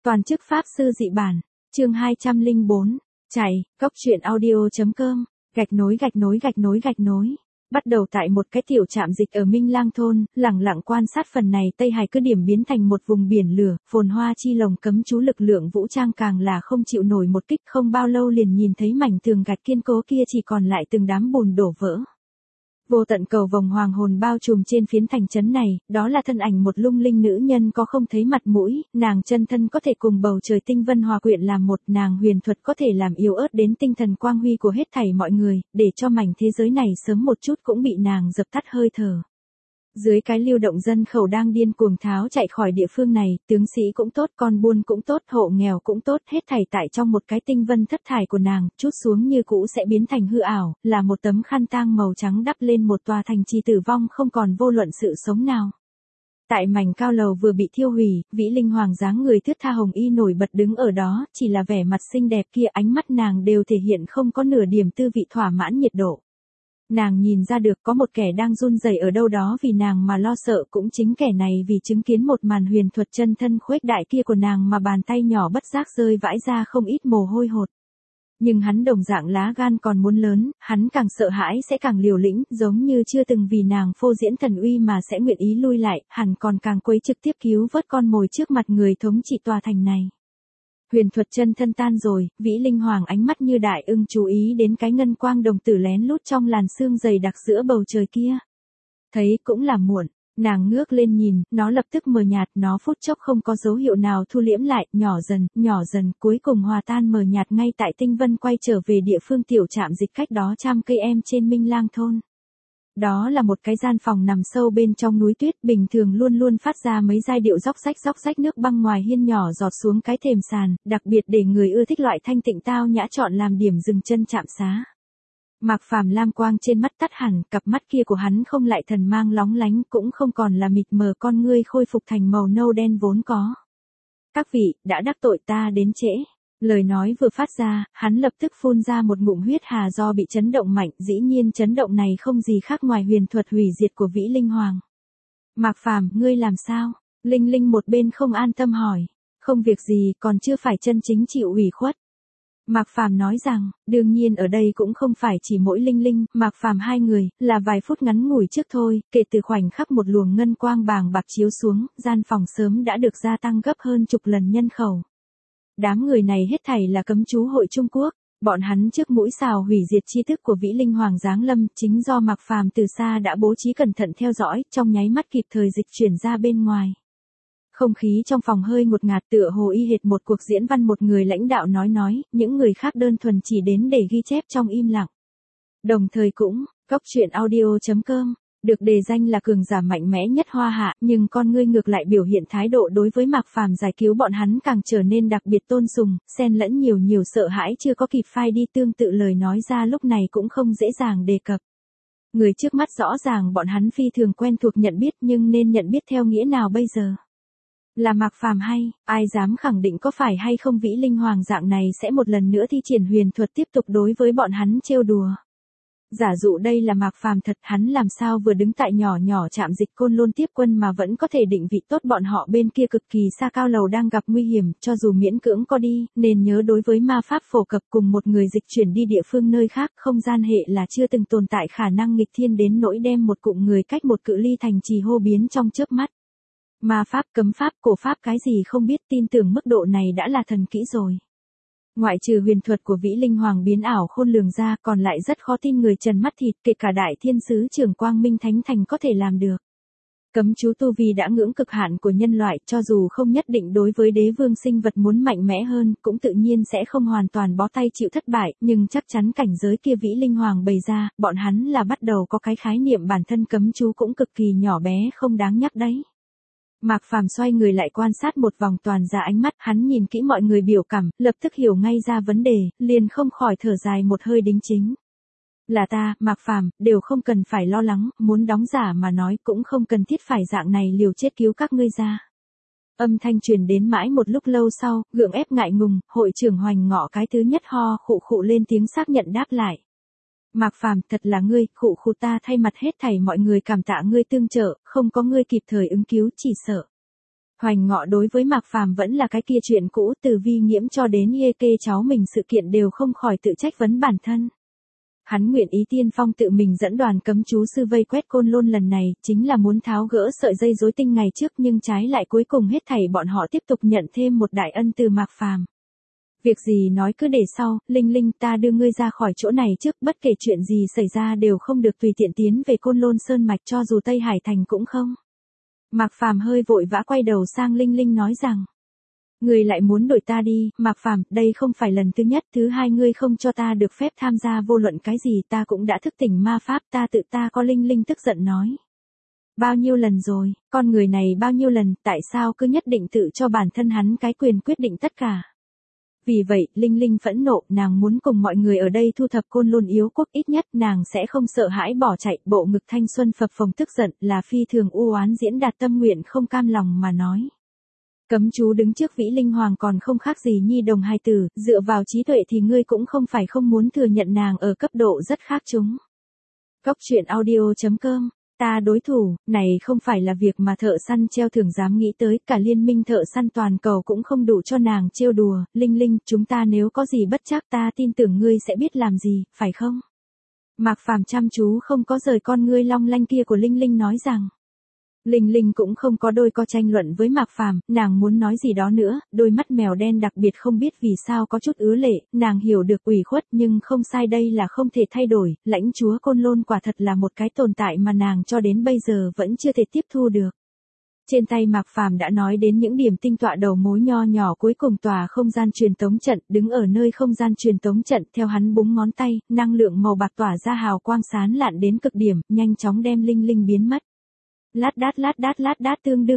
Toàn chức Pháp Sư dị bản, chương 204, chạy, góc truyện audio.com, gạch nối. Bắt đầu tại một cái tiểu trạm dịch ở Minh Lang thôn, lẳng lặng quan sát phần này Tây Hải cứ điểm biến thành một vùng biển lửa, phồn hoa chi lồng cấm chú lực lượng vũ trang càng là không chịu nổi một kích, không bao lâu liền nhìn thấy mảnh tường gạch kiên cố kia chỉ còn lại từng đám bùn đổ vỡ. Vô tận cầu vồng hoàng hồn bao trùm trên phiến thành trấn này, đó là thân ảnh một lung linh nữ nhân có không thấy mặt mũi, nàng chân thân có thể cùng bầu trời tinh vân hòa quyện làm một, nàng huyền thuật có thể làm yếu ớt đến tinh thần quang huy của hết thảy mọi người, để cho mảnh thế giới này sớm một chút cũng bị nàng dập tắt hơi thở. Dưới cái lưu động dân khẩu đang điên cuồng tháo chạy khỏi địa phương này, tướng sĩ cũng tốt, con buôn cũng tốt, hộ nghèo cũng tốt, hết thảy tại trong một cái tinh vân thất thải của nàng, chút xuống như cũ sẽ biến thành hư ảo, là một tấm khăn tang màu trắng đắp lên một tòa thành trì tử vong không còn vô luận sự sống nào. Tại mảnh cao lầu vừa bị thiêu hủy, Vĩ Linh Hoàng dáng người thướt tha hồng y nổi bật đứng ở đó, chỉ là vẻ mặt xinh đẹp kia, ánh mắt nàng đều thể hiện không có nửa điểm tư vị thỏa mãn nhiệt độ. Nàng nhìn ra được có một kẻ đang run rẩy ở đâu đó vì nàng mà lo sợ, cũng chính kẻ này vì chứng kiến một màn huyền thuật chân thân khuếch đại kia của nàng mà bàn tay nhỏ bất giác rơi vãi ra không ít mồ hôi hột. Nhưng hắn đồng dạng lá gan còn muốn lớn, hắn càng sợ hãi sẽ càng liều lĩnh, giống như chưa từng vì nàng phô diễn thần uy mà sẽ nguyện ý lui lại, hẳn còn càng quấy trực tiếp cứu vớt con mồi trước mặt người thống trị tòa thành này. Huyền thuật chân thân tan rồi, Vĩ Linh Hoàng ánh mắt như đại ưng chú ý đến cái ngân quang đồng tử lén lút trong làn sương dày đặc giữa bầu trời kia. Thấy cũng là muộn, nàng ngước lên nhìn, nó lập tức mờ nhạt, nó phút chốc không có dấu hiệu nào thu liễm lại, nhỏ dần, cuối cùng hòa tan mờ nhạt ngay tại tinh vân quay trở về địa phương tiểu trạm dịch cách đó trăm cây em trên Minh Lang thôn. Đó là một cái gian phòng nằm sâu bên trong núi tuyết, bình thường luôn luôn phát ra mấy giai điệu róc rách nước băng ngoài hiên nhỏ giọt xuống cái thềm sàn, đặc biệt để người ưa thích loại thanh tịnh tao nhã chọn làm điểm dừng chân trạm xá. Mạc Phàm lam quang trên mắt tắt hẳn, cặp mắt kia của hắn không lại thần mang lóng lánh, cũng không còn là mịt mờ, con ngươi khôi phục thành màu nâu đen vốn có. Các vị, đã đắc tội ta đến trễ. Lời nói vừa phát ra, hắn lập tức phun ra một ngụm huyết hà do bị chấn động mạnh, dĩ nhiên chấn động này không gì khác ngoài huyền thuật hủy diệt của Vĩ Linh Hoàng. Mạc Phàm, ngươi làm sao? Linh Linh một bên không an tâm hỏi. Không việc gì, còn chưa phải chân chính chịu ủy khuất. Mạc Phàm nói rằng, đương nhiên ở đây cũng không phải chỉ mỗi Linh Linh, Mạc Phàm hai người, là vài phút ngắn ngủi trước thôi, kể từ khoảnh khắc một luồng ngân quang bàng bạc chiếu xuống, gian phòng sớm đã được gia tăng gấp hơn chục lần nhân khẩu. Đám người này hết thảy là cấm chú hội Trung Quốc, bọn hắn trước mũi xào hủy diệt chi thức của Vĩ Linh Hoàng giáng lâm, chính do Mạc Phàm từ xa đã bố trí cẩn thận theo dõi, trong nháy mắt kịp thời dịch chuyển ra bên ngoài. Không khí trong phòng hơi ngột ngạt, tựa hồ y hệt một cuộc diễn văn, một người lãnh đạo nói, những người khác đơn thuần chỉ đến để ghi chép trong im lặng. Đồng thời cũng, góc truyện audio.com, được đề danh là cường giả mạnh mẽ nhất Hoa Hạ, nhưng con ngươi ngược lại biểu hiện thái độ đối với Mạc Phàm giải cứu bọn hắn càng trở nên đặc biệt tôn sùng, xen lẫn nhiều sợ hãi chưa có kịp phai đi, tương tự lời nói ra lúc này cũng không dễ dàng đề cập. Người trước mắt rõ ràng bọn hắn phi thường quen thuộc nhận biết, nhưng nên nhận biết theo nghĩa nào bây giờ? Là Mạc Phàm hay, ai dám khẳng định có phải hay không Vĩ Linh Hoàng dạng này sẽ một lần nữa thi triển huyền thuật tiếp tục đối với bọn hắn trêu đùa. Giả dụ đây là Mạc Phàm thật, hắn làm sao vừa đứng tại nhỏ trạm dịch Côn Lôn tiếp quân mà vẫn có thể định vị tốt bọn họ bên kia cực kỳ xa cao lầu đang gặp nguy hiểm, cho dù miễn cưỡng có đi, nên nhớ đối với ma pháp phổ cập cùng một người dịch chuyển đi địa phương nơi khác, không gian hệ là chưa từng tồn tại khả năng nghịch thiên đến nỗi đem một cụm người cách một cự ly thành trì hô biến trong chớp mắt. Ma pháp, cấm pháp, cổ pháp cái gì không biết, tin tưởng mức độ này đã là thần kỹ rồi. Ngoại trừ huyền thuật của Vĩ Linh Hoàng biến ảo khôn lường ra, còn lại rất khó tin người trần mắt thịt, kể cả đại thiên sứ trưởng Quang Minh Thánh Thành có thể làm được. Cấm chú tu vi đã ngưỡng cực hạn của nhân loại, cho dù không nhất định đối với đế vương sinh vật muốn mạnh mẽ hơn, cũng tự nhiên sẽ không hoàn toàn bó tay chịu thất bại, nhưng chắc chắn cảnh giới kia Vĩ Linh Hoàng bày ra, bọn hắn là bắt đầu có cái khái niệm bản thân cấm chú cũng cực kỳ nhỏ bé, không đáng nhắc đấy. Mạc Phàm xoay người lại quan sát một vòng, toàn ra ánh mắt, hắn nhìn kỹ mọi người biểu cảm, lập tức hiểu ngay ra vấn đề, liền không khỏi thở dài một hơi đính chính. Là ta, Mạc Phàm, đều không cần phải lo lắng, muốn đóng giả mà nói cũng không cần thiết phải dạng này liều chết cứu các ngươi ra. Âm thanh truyền đến mãi một lúc lâu sau, gượng ép ngại ngùng, hội trưởng Hoành Ngọ cái thứ nhất ho khụ lên tiếng xác nhận đáp lại. Mạc Phàm, thật là ngươi, khụ ta thay mặt hết thảy mọi người cảm tạ ngươi tương trợ, không có ngươi kịp thời ứng cứu chỉ sợ. Hoành Ngọ đối với Mạc Phàm vẫn là cái kia chuyện cũ, từ Vi Nghiễm cho đến Yê Kê cháu mình sự kiện đều không khỏi tự trách vấn bản thân. Hắn nguyện ý tiên phong tự mình dẫn đoàn cấm chú sư vây quét Côn Lôn lần này, chính là muốn tháo gỡ sợi dây rối tinh ngày trước, nhưng trái lại cuối cùng hết thảy bọn họ tiếp tục nhận thêm một đại ân từ Mạc Phàm. Việc gì nói cứ để sau, Linh Linh ta đưa ngươi ra khỏi chỗ này trước, bất kể chuyện gì xảy ra đều không được tùy tiện tiến về Côn Lôn Sơn Mạch, cho dù Tây Hải Thành cũng không. Mạc Phàm hơi vội vã quay đầu sang Linh Linh nói rằng. Ngươi lại muốn đuổi ta đi, Mạc Phàm, đây không phải lần thứ nhất, thứ hai ngươi không cho ta được phép tham gia vô luận cái gì, ta cũng đã thức tỉnh ma pháp, ta có. Linh Linh tức giận nói. Bao nhiêu lần rồi, con người này bao nhiêu lần, tại sao cứ nhất định tự cho bản thân hắn cái quyền quyết định tất cả. Vì vậy, Linh Linh phẫn nộ, nàng muốn cùng mọi người ở đây thu thập Côn Lôn Yếu Quốc, ít nhất nàng sẽ không sợ hãi bỏ chạy, bộ ngực thanh xuân phập phồng tức giận, là phi thường u oán diễn đạt tâm nguyện không cam lòng mà nói. Cấm chú đứng trước Vĩ Linh Hoàng còn không khác gì nhi đồng hài tử, dựa vào trí tuệ thì ngươi cũng không phải không muốn thừa nhận nàng ở cấp độ rất khác chúng. Góc truyện audio.com. Ta đối thủ, này không phải là việc mà thợ săn treo thưởng dám nghĩ tới, cả liên minh thợ săn toàn cầu cũng không đủ cho nàng trêu đùa. Linh Linh, chúng ta nếu có gì bất trắc ta tin tưởng ngươi sẽ biết làm gì, phải không? Mạc Phàm chăm chú không có rời con ngươi long lanh kia của Linh Linh nói rằng. Linh Linh cũng không có đôi co tranh luận với Mạc Phàm, nàng muốn nói gì đó nữa, đôi mắt mèo đen đặc biệt không biết vì sao có chút ứa lệ, nàng hiểu được ủy khuất nhưng không sai, đây là không thể thay đổi, lãnh chúa Côn Lôn quả thật là một cái tồn tại mà nàng cho đến bây giờ vẫn chưa thể tiếp thu được. Trên tay Mạc Phàm đã nói đến những điểm tinh tọa đầu mối nho nhỏ cuối cùng tòa không gian truyền tống trận, đứng ở nơi không gian truyền tống trận, theo hắn búng ngón tay, năng lượng màu bạc tỏa ra hào quang sáng lạn đến cực điểm, nhanh chóng đem Linh Linh biến mất. Lát đát tương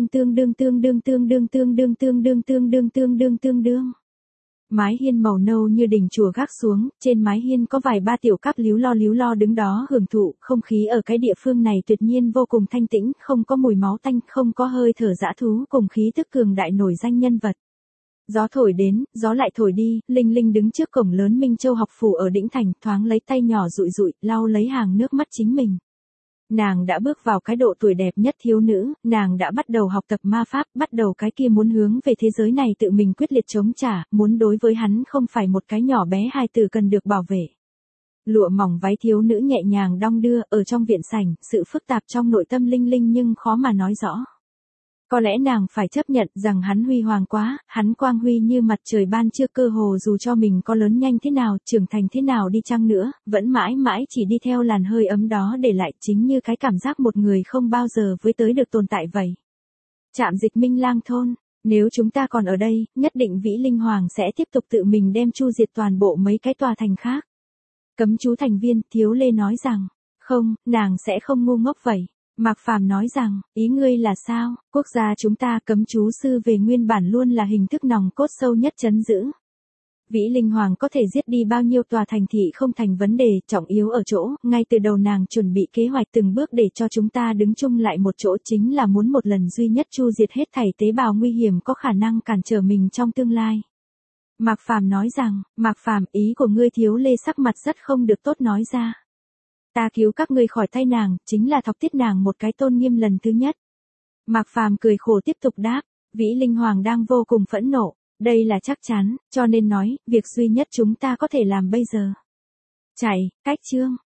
đương. Mái hiên màu nâu như đỉnh chùa gác xuống, trên mái hiên có vài ba tiểu cáp líu lo đứng đó hưởng thụ, không khí ở cái địa phương này tuyệt nhiên vô cùng thanh tĩnh, không có mùi máu tanh, không có hơi thở dã thú, cùng khí tức cường đại nổi danh nhân vật. Gió thổi đến, gió lại thổi đi, Linh Linh đứng trước cổng lớn Minh Châu học phủ ở đỉnh thành, thoáng lấy tay nhỏ dụi, lau lấy hàng nước mắt chính mình. Nàng đã bước vào cái độ tuổi đẹp nhất thiếu nữ, nàng đã bắt đầu học tập ma pháp, bắt đầu cái kia muốn hướng về thế giới này tự mình quyết liệt chống trả, muốn đối với hắn không phải một cái nhỏ bé hài tử cần được bảo vệ. Lụa mỏng váy thiếu nữ nhẹ nhàng đong đưa, ở trong viện sảnh, sự phức tạp trong nội tâm Linh Linh nhưng khó mà nói rõ. Có lẽ nàng phải chấp nhận rằng hắn huy hoàng quá, hắn quang huy như mặt trời ban trưa, cơ hồ dù cho mình có lớn nhanh thế nào, trưởng thành thế nào đi chăng nữa, vẫn mãi mãi chỉ đi theo làn hơi ấm đó để lại, chính như cái cảm giác một người không bao giờ với tới được tồn tại vậy. Trạm dịch Minh Lang thôn, nếu chúng ta còn ở đây, nhất định Vĩ Linh Hoàng sẽ tiếp tục tự mình đem chu diệt toàn bộ mấy cái tòa thành khác. Cấm chú thành viên, Thiếu Lê nói rằng, không, nàng sẽ không ngu ngốc vậy. Mạc Phàm nói rằng, ý ngươi là sao, quốc gia chúng ta cấm chú sư về nguyên bản luôn là hình thức nòng cốt sâu nhất trấn giữ. Vĩ Linh Hoàng có thể giết đi bao nhiêu tòa thành thị không thành vấn đề, trọng yếu ở chỗ, ngay từ đầu nàng chuẩn bị kế hoạch từng bước để cho chúng ta đứng chung lại một chỗ, chính là muốn một lần duy nhất chu diệt hết thảy tế bào nguy hiểm có khả năng cản trở mình trong tương lai. Mạc Phàm nói rằng, Mạc Phàm, ý của ngươi. Thiếu Lê sắc mặt rất không được tốt nói ra. Ta cứu các ngươi khỏi tay nàng, chính là thọc tiết nàng một cái tôn nghiêm lần thứ nhất. Mạc Phàm cười khổ tiếp tục đáp, Vĩ Linh Hoàng đang vô cùng phẫn nộ, đây là chắc chắn, cho nên nói, việc duy nhất chúng ta có thể làm bây giờ. Chạy, cách chương.